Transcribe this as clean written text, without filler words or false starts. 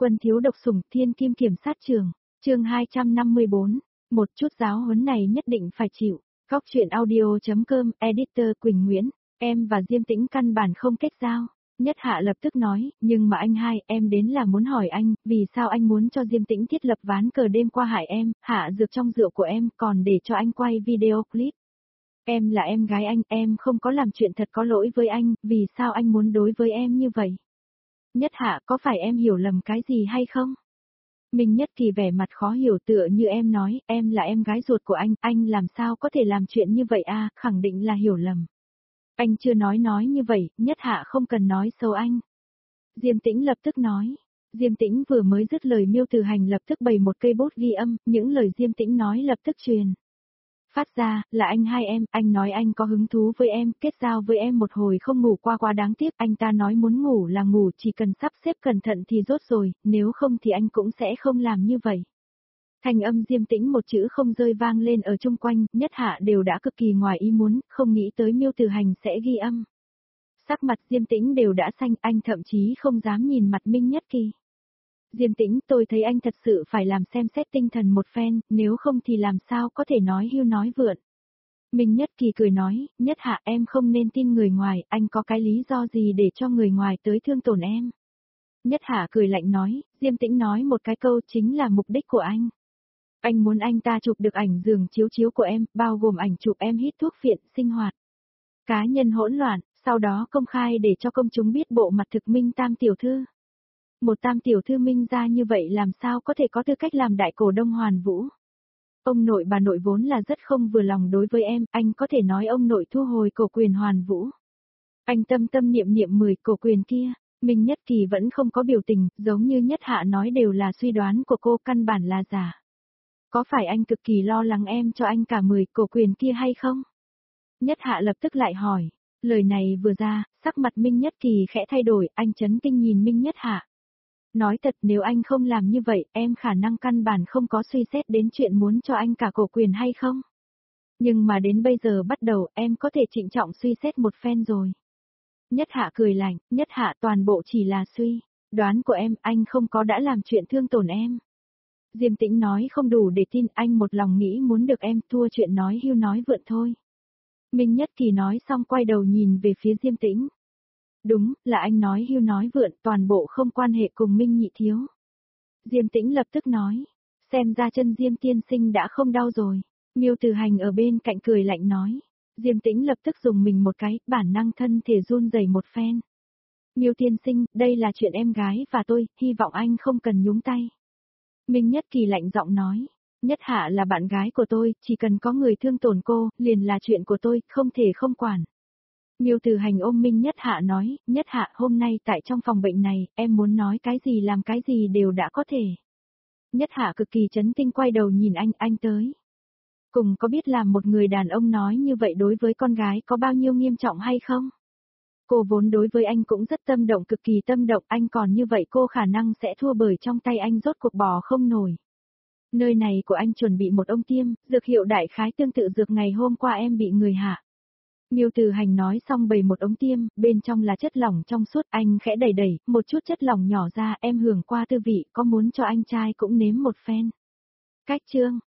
Quân thiếu độc sủng thiên kim kiểm sát trường, chương 254, một chút giáo huấn này nhất định phải chịu. Góc truyện audio.com, editor Quỳnh Nguyễn, em và Diêm Tĩnh căn bản không kết giao. Nhất Hạ lập tức nói, nhưng mà anh hai, em đến là muốn hỏi anh, vì sao anh muốn cho Diêm Tĩnh thiết lập ván cờ đêm qua hại em, hạ dược trong rượu của em, còn để cho anh quay video clip. Em là em gái anh, em không có làm chuyện thật có lỗi với anh, vì sao anh muốn đối với em như vậy? Nhất Hạ, có phải em hiểu lầm cái gì hay không? Minh Nhất Kỳ vẻ mặt khó hiểu tựa như em nói, em là em gái ruột của anh làm sao có thể làm chuyện như vậy à, khẳng định là hiểu lầm. Anh chưa nói như vậy, Nhất Hạ không cần nói xấu anh. Diêm Tĩnh lập tức nói. Diêm Tĩnh vừa mới dứt lời Miêu Từ Hành lập tức bày một cây bút ghi âm, những lời Diêm Tĩnh nói lập tức truyền phát ra, là anh hai em, anh nói anh có hứng thú với em, kết giao với em một hồi không ngủ qua quá đáng tiếc, anh ta nói muốn ngủ là ngủ, chỉ cần sắp xếp cẩn thận thì rốt rồi, nếu không thì anh cũng sẽ không làm như vậy. Thanh âm Diêm Tĩnh một chữ không rơi vang lên ở chung quanh, Nhất Hạ đều đã cực kỳ ngoài ý muốn, không nghĩ tới Miêu Từ Hành sẽ ghi âm. Sắc mặt Diêm Tĩnh đều đã xanh, anh thậm chí không dám nhìn mặt Minh Nhất Kỳ. Diêm Tĩnh, tôi thấy anh thật sự phải làm xem xét tinh thần một phen, nếu không thì làm sao có thể nói hưu nói vượn. Minh Nhất Kỳ cười nói, Nhất Hạ em không nên tin người ngoài, anh có cái lý do gì để cho người ngoài tới thương tổn em. Nhất Hạ cười lạnh nói, Diêm Tĩnh nói một cái câu chính là mục đích của anh. Anh muốn anh ta chụp được ảnh giường chiếu của em, bao gồm ảnh chụp em hít thuốc phiện, sinh hoạt cá nhân hỗn loạn, sau đó công khai để cho công chúng biết bộ mặt thực Minh Tam tiểu thư. Một Tam tiểu thư Minh ra như vậy làm sao có thể có tư cách làm đại cổ đông Hoàn Vũ. Ông nội bà nội vốn là rất không vừa lòng đối với em, anh có thể nói ông nội thu hồi cổ quyền Hoàn Vũ. Anh tâm niệm 10 cổ quyền kia, Minh Nhất Kỳ vẫn không có biểu tình, giống như Nhất Hạ nói đều là suy đoán của cô, căn bản là giả. Có phải anh cực kỳ lo lắng em cho anh cả 10 cổ quyền kia hay không? Nhất Hạ lập tức lại hỏi, lời này vừa ra, sắc mặt Minh Nhất Kỳ khẽ thay đổi, anh chấn kinh nhìn Minh Nhất Hạ. Nói thật nếu anh không làm như vậy, em khả năng căn bản không có suy xét đến chuyện muốn cho anh cả cổ quyền hay không? Nhưng mà đến bây giờ bắt đầu em có thể trịnh trọng suy xét một phen rồi. Nhất Hạ cười lạnh, Nhất Hạ toàn bộ chỉ là suy đoán của em, anh không có đã làm chuyện thương tổn em. Diêm Tĩnh nói không đủ để tin, anh một lòng nghĩ muốn được em, thua chuyện nói hưu nói vượn thôi. Minh Nhất Kỳ nói xong quay đầu nhìn về phía Diêm Tĩnh. Đúng, là anh nói hưu nói vượn, toàn bộ không quan hệ cùng Minh nhị thiếu. Diêm Tĩnh lập tức nói, xem ra chân Diêm tiên sinh đã không đau rồi. Miêu Từ Hành ở bên cạnh cười lạnh nói. Diêm Tĩnh lập tức dùng mình một cái, bản năng thân thể run rẩy một phen. Miêu tiên sinh, đây là chuyện em gái và tôi, hy vọng anh không cần nhúng tay. Minh Nhất Kỳ lạnh giọng nói. Nhất Hạ là bạn gái của tôi, chỉ cần có người thương tổn cô, liền là chuyện của tôi, không thể không quản. Miêu Từ Hành ôm Minh Nhất Hạ nói, Nhất Hạ hôm nay tại trong phòng bệnh này, em muốn nói cái gì làm cái gì đều đã có thể. Nhất Hạ cực kỳ chấn kinh quay đầu nhìn anh tới. Cùng có biết làm một người đàn ông nói như vậy đối với con gái có bao nhiêu nghiêm trọng hay không? Cô vốn đối với anh cũng rất tâm động, cực kỳ tâm động, anh còn như vậy cô khả năng sẽ thua bởi trong tay anh rốt cuộc bò không nổi. Nơi này của anh chuẩn bị một ống tiêm, dược hiệu đại khái tương tự dược ngày hôm qua em bị người hạ. Miêu Từ Hành nói xong bày một ống tiêm, bên trong là chất lỏng trong suốt, anh khẽ đẩy, một chút chất lỏng nhỏ ra, em hưởng qua tư vị, có muốn cho anh trai cũng nếm một phen. Cách chương